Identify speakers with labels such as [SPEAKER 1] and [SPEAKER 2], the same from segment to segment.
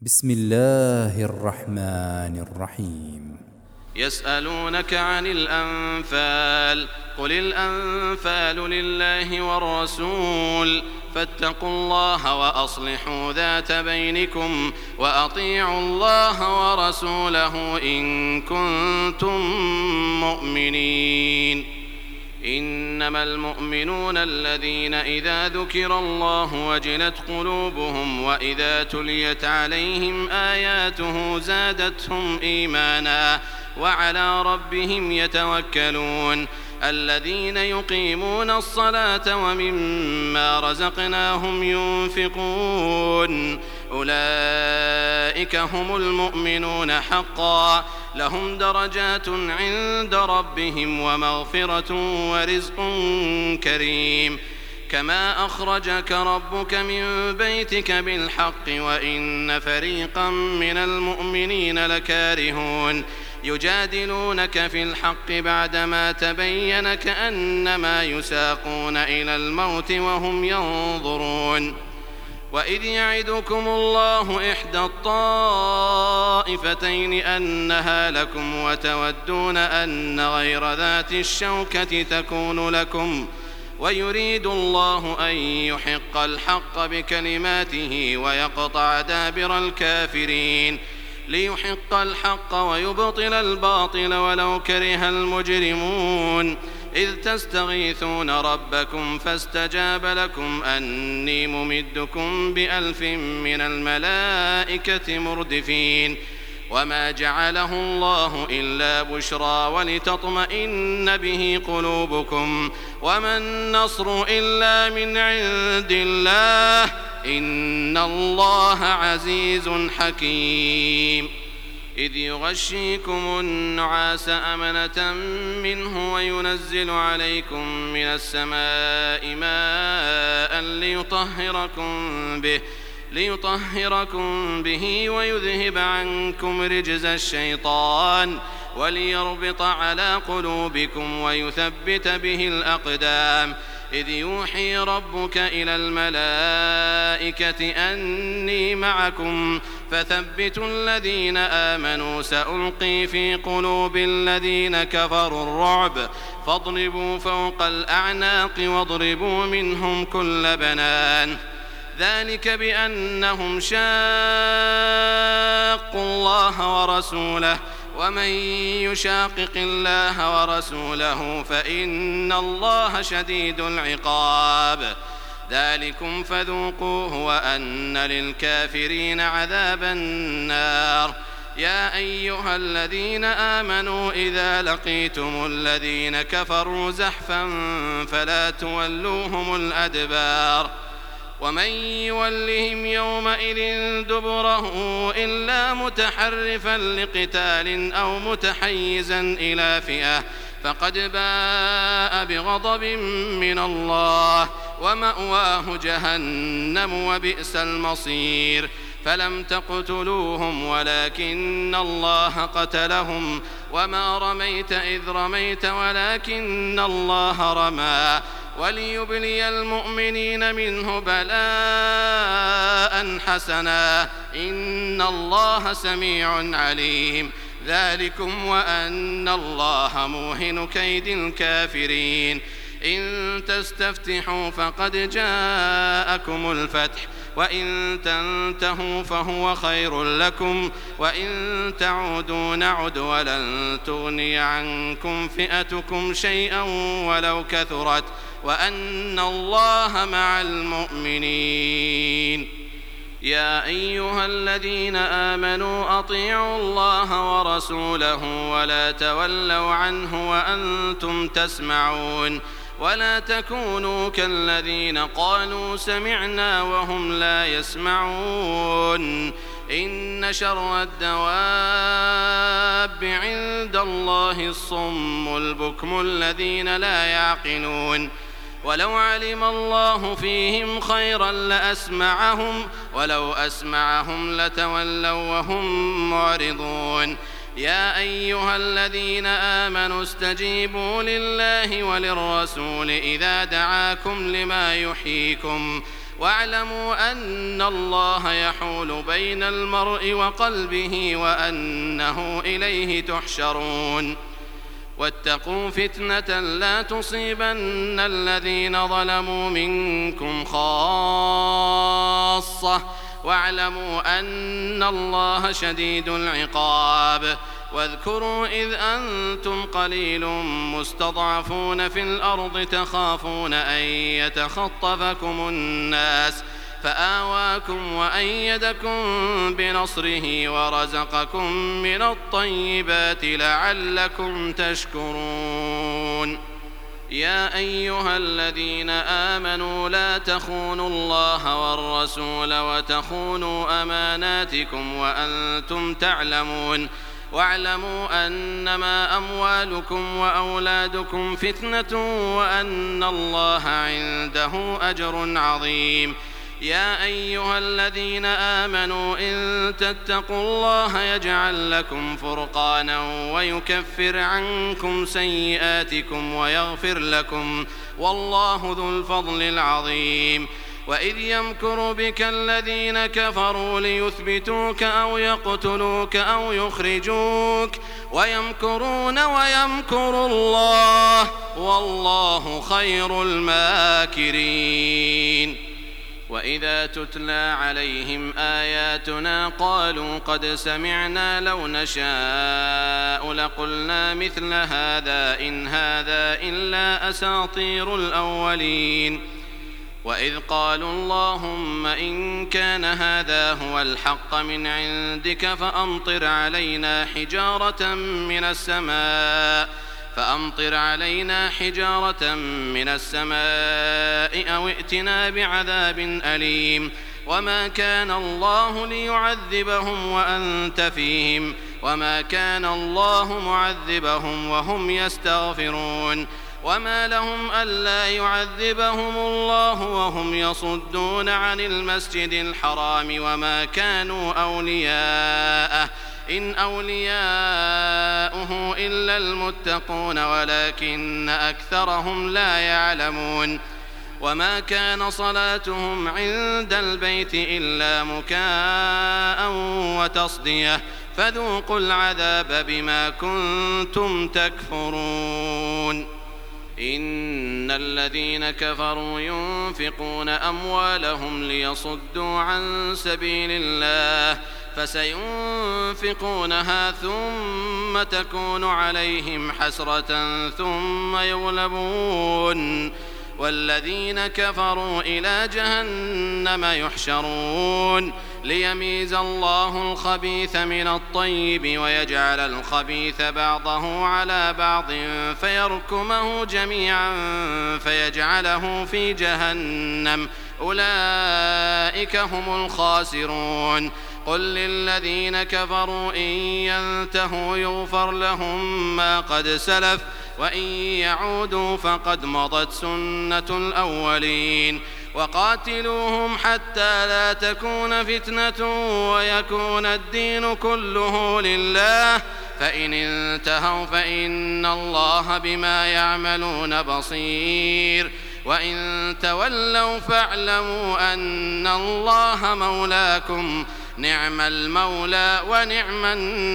[SPEAKER 1] بسم الله الرحمن الرحيم.
[SPEAKER 2] يسألونك عن الأنفال، قل الأنفال لله والرسول، فاتقوا الله وأصلحوا ذات بينكم، وأطيعوا الله ورسوله إن كنتم مؤمنين. إنما المؤمنون الذين إذا ذكر الله وجلت قلوبهم وإذا تليت عليهم آياته زادتهم إيمانا وعلى ربهم يتوكلون. الذين يقيمون الصلاة ومما رزقناهم ينفقون، أولئك هم المؤمنون حقا، لهم درجات عند ربهم ومغفرة ورزق كريم. كما أخرجك ربك من بيتك بالحق وإن فريقا من المؤمنين لكارهون. يجادلونك في الحق بعدما تبين كأنما يساقون إلى الموت وهم ينظرون. وإذ يعدكم الله إحدى الطائفتين أنها لكم وتودون أن غير ذات الشوكة تكون لكم، ويريد الله أن يحق الحق بكلماته ويقطع دابر الكافرين، ليحق الحق ويبطل الباطل ولو كره المجرمون. إذ تستغيثون ربكم فاستجاب لكم أني ممدكم ب1000 من الملائكة مردفين. وما جعله الله إلا بشرى ولتطمئن به قلوبكم، وما النصر إلا من عند الله، إن الله عزيز حكيم. إذ يغشيكم النعاس أمنة منه وينزل عليكم من السماء ماء ليطهركم به ويذهب عنكم رجز الشيطان وليربط على قلوبكم ويثبت به الأقدام. إذ يوحي ربك إلى الملائكة أني معكم فثبتوا الذين آمنوا سألقي في قلوب الذين كفروا الرعب فاضربوا فوق الأعناق واضربوا منهم كل بنان. ذلك بأنهم شاقوا الله ورسوله، ومن يشاقق الله ورسوله فإن الله شديد العقاب. ذلكم فذوقوه وأن للكافرين عذاب النار. يا أيها الذين آمنوا إذا لقيتم الذين كفروا زحفا فلا تولوهم الأدبار، ومن يولهم يومئذ دبره إلا متحرفا لقتال أو متحيزا إلى فئة فقد باء بغضب من الله ومأواه جهنم وبئس المصير. فلم تقتلوهم ولكن الله قتلهم، وما رميت إذ رميت ولكن الله رمى، وليبلي المؤمنين منه بلاء حسنا، إن الله سميع عليم. ذلكم وأن الله موهن كيد الكافرين. إن تستفتحوا فقد جاءكم الفتح، وإن تنتهوا فهو خير لكم، وإن تعودوا نعد ولن تغني عنكم فئتكم شيئا ولو كثرت، وأن الله مع المؤمنين. يا أيها الذين آمنوا أطيعوا الله ورسوله ولا تولوا عنه وأنتم تسمعون، ولا تكونوا كالذين قالوا سمعنا وهم لا يسمعون. إن شر الدواب عند الله الصم البكم الذين لا يعقلون. ولو علم الله فيهم خيرا لأسمعهم، ولو أسمعهم لتولوا وهم معرضون. يا أيها الذين آمنوا استجيبوا لله وللرسول إذا دعاكم لما يحييكم، واعلموا أن الله يحول بين المرء وقلبه وأنه إليه تحشرون واتقوا فتنة لا تصيبن الذين ظلموا منكم خاصة واعلموا أن الله شديد العقاب واذكروا إذ أنتم قليل مستضعفون في الأرض تخافون أن يتخطفكم الناس فآواكم وأيدكم بنصره ورزقكم من الطيبات لعلكم تشكرون يا أيها الذين آمنوا لا تخونوا الله والرسول وتخونوا أماناتكم وأنتم تعلمون واعلموا أنما أموالكم وأولادكم فتنة وأن الله عنده أجر عظيم يا أيها الذين آمنوا إن تتقوا الله يجعل لكم فرقانا ويكفر عنكم سيئاتكم ويغفر لكم والله ذو الفضل العظيم وإذ يمكر بك الذين كفروا ليثبتوك أو يقتلوك أو يخرجوك ويمكرون ويمكر الله والله خير الماكرين وإذا تتلى عليهم آياتنا قالوا قد سمعنا لو نشاء لقلنا مثل هذا إن هذا إلا أساطير الأولين وإذ قالوا اللهم إن كان هذا هو الحق من عندك فأمطر علينا حجارة من السماء أو ائتنا بعذاب أليم وما كان الله ليعذبهم وأنت فيهم وما كان الله معذبهم وهم يستغفرون وما لهم ألا يعذبهم الله وهم يصدون عن المسجد الحرام وما كانوا أولياءه إن أولياؤه إلا المتقون ولكن أكثرهم لا يعلمون وما كان صلاتهم عند البيت إلا مكاء وتصدية فذوقوا العذاب بما كنتم تكفرون إن الذين كفروا ينفقون أموالهم ليصدوا عن سبيل الله فسينفقونها ثم تكون عليهم حسرة ثم يغلبون والذين كفروا إلى جهنم يحشرون ليميز الله الخبيث من الطيب ويجعل الخبيث بعضه على بعض فيركمه جميعا فيجعله في جهنم أولئك هم الخاسرون قل للذين كفروا إن ينتهوا يغفر لهم ما قد سلف وإن يعودوا فقد مضت سنة الأولين وقاتلوهم حتى لا تكون فتنة ويكون الدين كله لله فإن انتهوا فإن الله بما يعملون بصير وإن تولوا فاعلموا أن الله مولاكم نعم المولى ونعم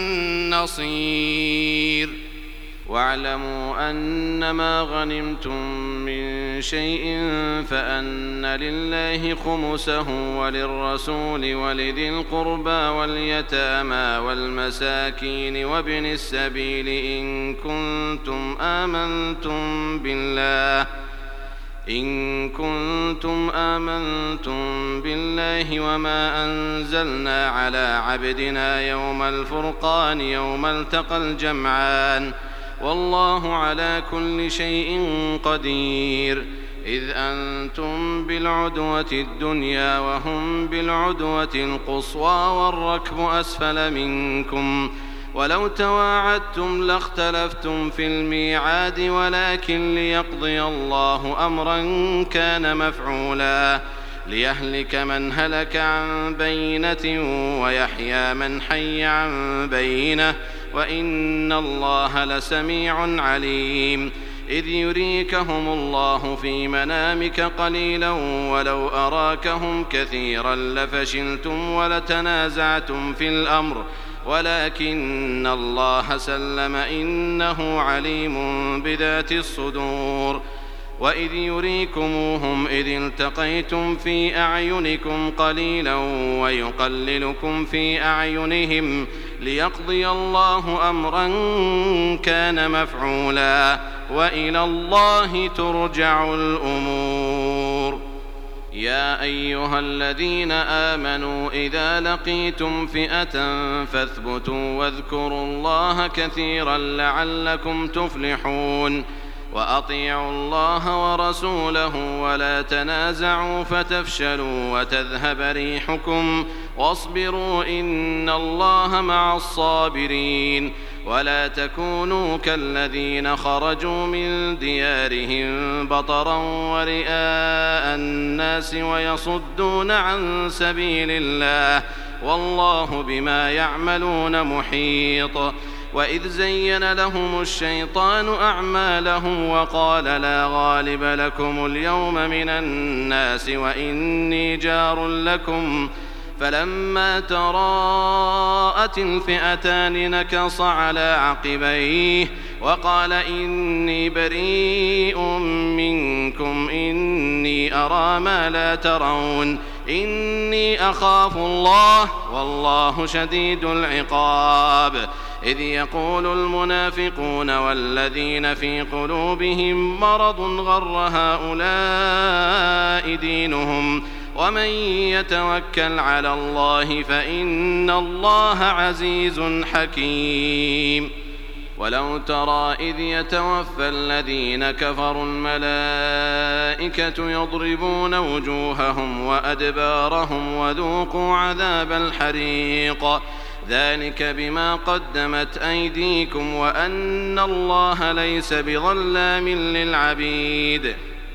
[SPEAKER 2] النصير واعلموا أنما غنمتم من شيء فأن لله خمسه وللرسول ولذي القربى واليتامى والمساكين وابن السبيل إن كنتم آمنتم بالله وما أنزلنا على عبدنا يوم الفرقان يوم التقى الجمعان والله على كل شيء قدير إذ أنتم بالعدوة الدنيا وهم بالعدوة القصوى والركب أسفل منكم ولو تواعدتم لاختلفتم في الميعاد ولكن ليقضي الله أمرا كان مفعولا ليهلك من هلك عن بينة ويحيى من حي عن بينة وإن الله لسميع عليم إذ يريكهم الله في منامك قليلا ولو أراكهم كثيرا لفشلتم ولتنازعتم في الأمر ولكن الله سلم إنه عليم بذات الصدور وإذ يريكموهم إذ التقيتم في أعينكم قليلا ويقللكم في أعينهم ليقضي الله أمرا كان مفعولا وإلى الله ترجع الأمور يا أيها الذين آمنوا إذا لقيتم فئة فاثبتوا واذكروا الله كثيرا لعلكم تفلحون وأطيعوا الله ورسوله ولا تنازعوا فتفشلوا وتذهب ريحكم واصبروا إن الله مع الصابرين ولا تكونوا كالذين خرجوا من ديارهم بطرا ورئاء الناس ويصدون عن سبيل الله والله بما يعملون محيط وإذ زين لهم الشيطان أعمالهم وقال لا غالب لكم اليوم من الناس وإني جار لكم فلما تراءت الفئتان نكص على عقبيه وقال إني بريء منكم إني أرى ما لا ترون إني أخاف الله والله شديد العقاب إذ يقول المنافقون والذين في قلوبهم مرض غر هؤلاء دينهم ومن يتوكل على الله فإن الله عزيز حكيم ولو ترى إذ يتوفى الذين كفروا الملائكة يضربون وجوههم وأدبارهم وذوقوا عذاب الحريق ذلك بما قدمت أيديكم وأن الله ليس بظلام للعبيد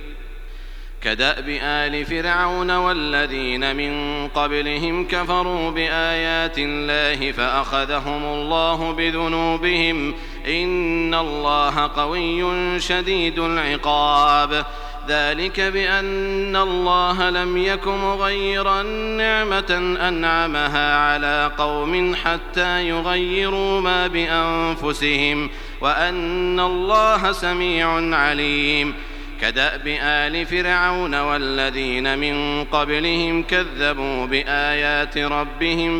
[SPEAKER 2] كدأب آل فرعون والذين من قبلهم كفروا بآيات الله فأخذهم الله بذنوبهم إن الله قوي شديد العقاب ذلك بأن الله لم يك مغيرا نعمة أنعمها على قوم حتى يغيروا ما بأنفسهم وأن الله سميع عليم كدأب آل فرعون والذين من قبلهم كذبوا بآيات ربهم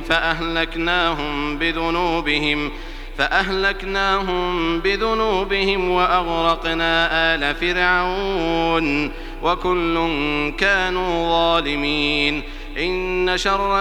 [SPEAKER 2] فأهلكناهم بذنوبهم وأغرقنا آل فرعون وكل كانوا ظالمين إن شر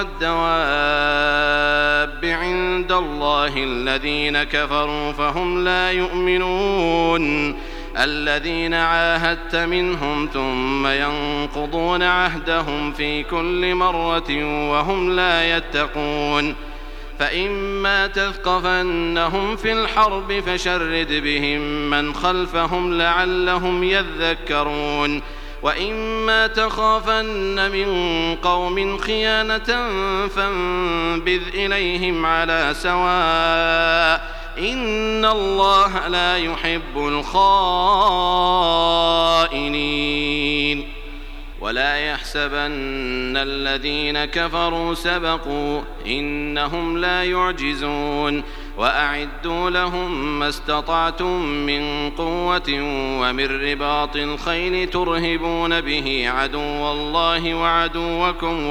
[SPEAKER 2] الدواب عند الله الذين كفروا فهم لا يؤمنون الذين عاهدت منهم ثم ينقضون عهدهم في كل مرة وهم لا يتقون فإما تثقفنهم في الحرب فشرد بهم من خلفهم لعلهم يذكرون وإما تخافن من قوم خيانة فانبذ إليهم على سواء إن الله لا يحب الخائنين ولا يحسبن الذين كفروا سبقوا إنهم لا يعجزون وأعدوا لهم ما استطعتم من قوة ومن رباط الخيل ترهبون به عدو الله وعدوكم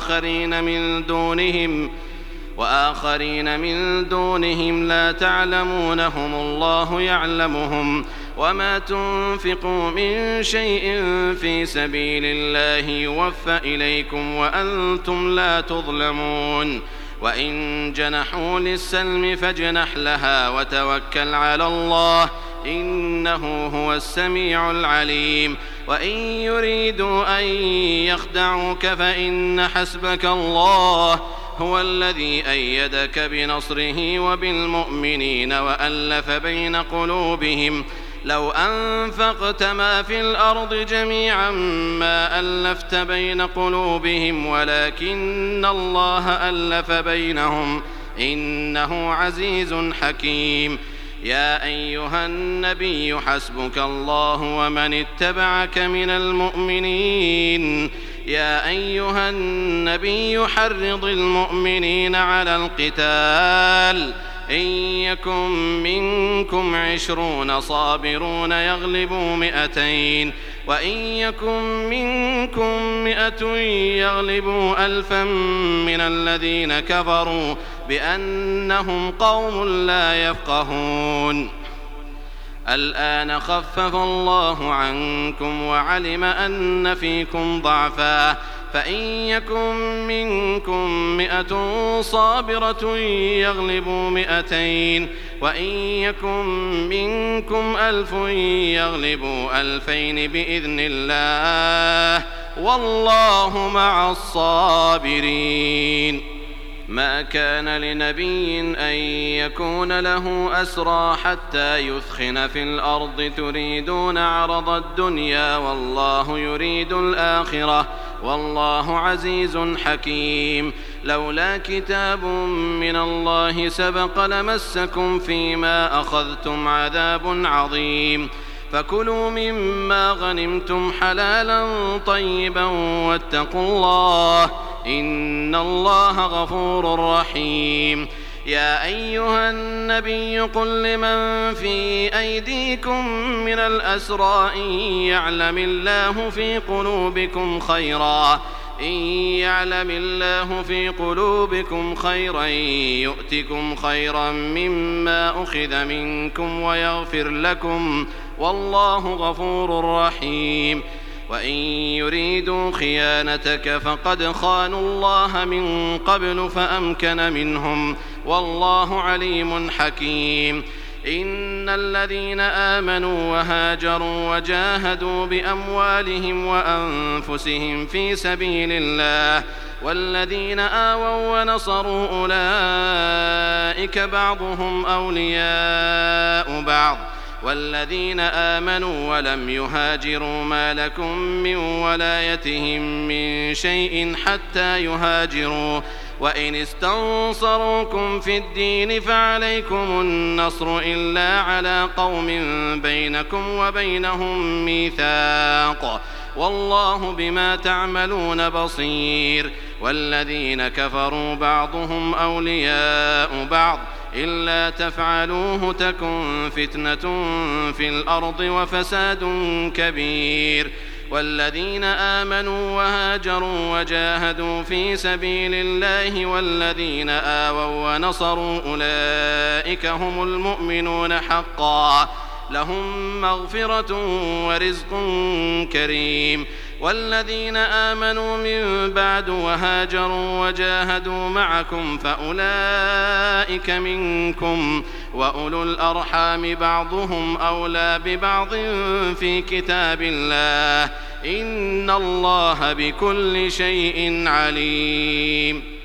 [SPEAKER 2] وآخرين من دونهم لا تعلمونهم الله يعلمهم وما تنفقوا من شيء في سبيل الله يوفى إليكم وأنتم لا تظلمون وإن جنحوا للسلم فاجنح لها وتوكل على الله إنه هو السميع العليم وإن يريدوا أن يخدعوك فإن حسبك الله هو الذي أيدك بنصره وبالمؤمنين وألف بين قلوبهم لو أنفقت ما في الأرض جميعا ما ألفت بين قلوبهم ولكن الله ألف بينهم إنه عزيز حكيم يا أيها النبي حسبك الله ومن اتبعك من المؤمنين يا أيها النبي حرض المؤمنين على القتال إن يكن منكم 20 صابرون يغلبوا 200 وإن يكن منكم 100 يغلبوا 1000 من الذين كفروا بأنهم قوم لا يفقهون الآن خفف الله عنكم وعلم أن فيكم ضعفا فإن يكن منكم 100 صابرة يغلبوا 200 وإن يكن منكم 1000 يغلبوا 2000 بإذن الله والله مع الصابرين ما كان لنبي أن يكون له أسرى حتى يثخن في الأرض تريدون عرض الدنيا والله يريد الآخرة والله عزيز حكيم لولا كتاب من الله سبق لمسكم فيما أخذتم عذاب عظيم فكلوا مما غنمتم حلالا طيبا واتقوا الله إن الله غفور رحيم يا أيها النبي قل لمن في أيديكم من الأسرى إن يعلم الله في قلوبكم خيرا يؤتكم خيرا مما أخذ منكم ويغفر لكم والله غفور رحيم وإن يريدوا خيانتك فقد خانوا الله من قبل فأمكن منهم والله عليم حكيم إن الذين آمنوا وهاجروا وجاهدوا بأموالهم وأنفسهم في سبيل الله والذين آووا ونصروا أولئك بعضهم أولياء بعض والذين آمنوا ولم يهاجروا ما لكم من ولايتهم من شيء حتى يهاجروا وإن استنصروكم في الدين فعليكم النصر إلا على قوم بينكم وبينهم ميثاق والله بما تعملون بصير والذين كفروا بعضهم أولياء بعض إلا تفعلوه تكن فتنة في الأرض وفساد كبير والذين آمنوا وهاجروا وجاهدوا في سبيل الله والذين آووا ونصروا أولئك هم المؤمنون حقا لهم مغفرة ورزق كريم والذين آمنوا من بعد وهاجروا وجاهدوا معكم فأولئك منكم وأولو الأرحام بعضهم أولى ببعض في كتاب الله إن الله بكل شيء عليم